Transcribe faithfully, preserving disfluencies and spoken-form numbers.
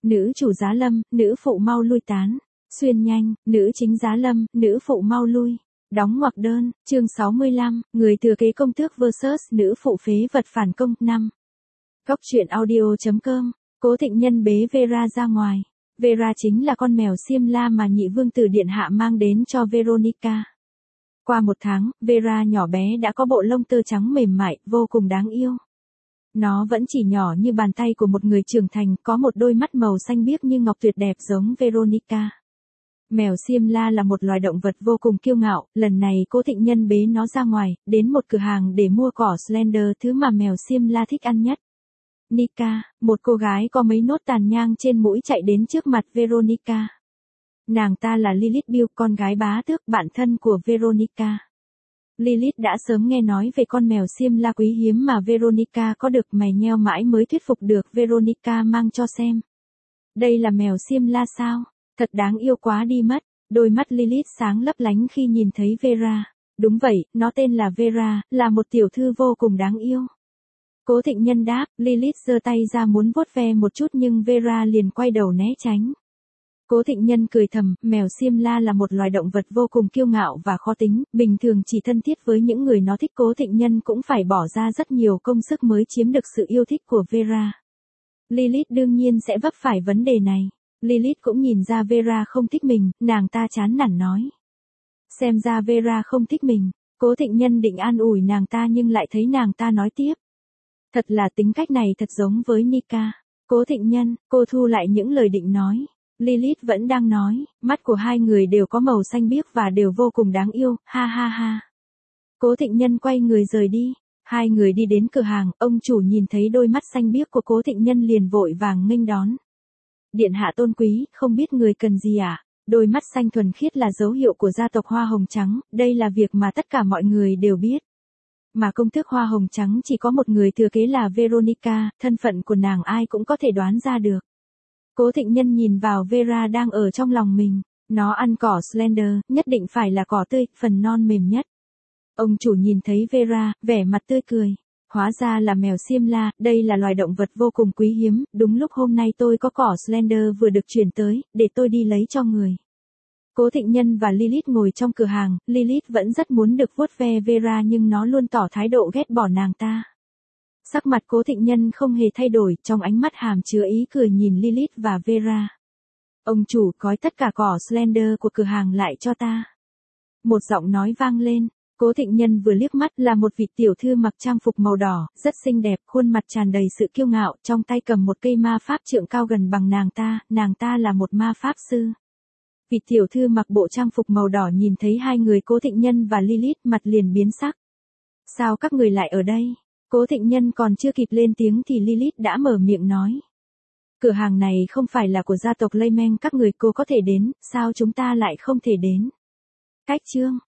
nữ chủ giá lâm, nữ phụ mau lui tán. Xuyên nhanh, nữ chính giá lâm, nữ phụ mau lui. Đóng ngoặc đơn, chương sáu mươi lăm, người thừa kế công tước versus nữ phụ phế vật phản công, năm. Góc truyện audio chấm com, Cố Thịnh Nhân bế Vera ra ngoài. Vera chính là con mèo xiêm la mà nhị vương tử điện hạ mang đến cho Veronica. Qua một tháng, Vera nhỏ bé đã có bộ lông tơ trắng mềm mại, vô cùng đáng yêu. Nó vẫn chỉ nhỏ như bàn tay của một người trưởng thành, có một đôi mắt màu xanh biếc như ngọc tuyệt đẹp giống Veronica. Mèo xiêm la là một loài động vật vô cùng kiêu ngạo, lần này Cố Thịnh Nhân bế nó ra ngoài, đến một cửa hàng để mua cỏ Slender, thứ mà mèo xiêm la thích ăn nhất. Nika, một cô gái có mấy nốt tàn nhang trên mũi chạy đến trước mặt Veronica. Nàng ta là Lilith Bill, con gái bá tước, bạn thân của Veronica. Lilith đã sớm nghe nói về con mèo xiêm la quý hiếm mà Veronica có được, mày nheo mãi mới thuyết phục được Veronica mang cho xem. Đây là mèo xiêm la sao? Thật đáng yêu quá đi mất. Đôi mắt Lilith sáng lấp lánh khi nhìn thấy Vera. Đúng vậy, nó tên là Vera, là một tiểu thư vô cùng đáng yêu. Cố Thịnh Nhân đáp, Lilith giơ tay ra muốn vuốt ve một chút nhưng Vera liền quay đầu né tránh. Cố Thịnh Nhân cười thầm, mèo xiêm la là một loài động vật vô cùng kiêu ngạo và khó tính, bình thường chỉ thân thiết với những người nó thích. Cố Thịnh Nhân cũng phải bỏ ra rất nhiều công sức mới chiếm được sự yêu thích của Vera. Lilith đương nhiên sẽ vấp phải vấn đề này. Lilith cũng nhìn ra Vera không thích mình, nàng ta chán nản nói. Xem ra Vera không thích mình. Cố Thịnh Nhân định an ủi nàng ta nhưng lại thấy nàng ta nói tiếp. Thật là tính cách này thật giống với Nika. Cố Thịnh Nhân, cô thu lại những lời định nói. Lilith vẫn đang nói, mắt của hai người đều có màu xanh biếc và đều vô cùng đáng yêu, ha ha ha. Cố Thịnh Nhân quay người rời đi. Hai người đi đến cửa hàng, ông chủ nhìn thấy đôi mắt xanh biếc của Cố Thịnh Nhân liền vội vàng nghênh đón. Điện hạ tôn quý, không biết người cần gì à? Đôi mắt xanh thuần khiết là dấu hiệu của gia tộc Hoa Hồng Trắng, đây là việc mà tất cả mọi người đều biết. Mà công tước Hoa Hồng Trắng chỉ có một người thừa kế là Veronica, thân phận của nàng ai cũng có thể đoán ra được. Cố Thịnh Nhân nhìn vào Vera đang ở trong lòng mình, nó ăn cỏ Slender, nhất định phải là cỏ tươi, phần non mềm nhất. Ông chủ nhìn thấy Vera, vẻ mặt tươi cười. Hóa ra là mèo xiêm la, đây là loài động vật vô cùng quý hiếm, đúng lúc hôm nay tôi có cỏ Slender vừa được chuyển tới, để tôi đi lấy cho người. Cố Thịnh Nhân và Lilith ngồi trong cửa hàng, Lilith vẫn rất muốn được vuốt ve Vera nhưng nó luôn tỏ thái độ ghét bỏ nàng ta. Sắc mặt Cố Thịnh Nhân không hề thay đổi, trong ánh mắt hàm chứa ý cười nhìn Lilith và Vera. Ông chủ, gói tất cả cỏ Slender của cửa hàng lại cho ta. Một giọng nói vang lên. Cố Thịnh Nhân vừa liếc mắt là một vị tiểu thư mặc trang phục màu đỏ, rất xinh đẹp, khuôn mặt tràn đầy sự kiêu ngạo, trong tay cầm một cây ma pháp trượng cao gần bằng nàng ta, nàng ta là một ma pháp sư. Vị tiểu thư mặc bộ trang phục màu đỏ nhìn thấy hai người Cố Thịnh Nhân và Lilith, mặt liền biến sắc. Sao các người lại ở đây? Cố Thịnh Nhân còn chưa kịp lên tiếng thì Lilith đã mở miệng nói. Cửa hàng này không phải là của gia tộc Layman các người, cô có thể đến, sao chúng ta lại không thể đến? Cách chương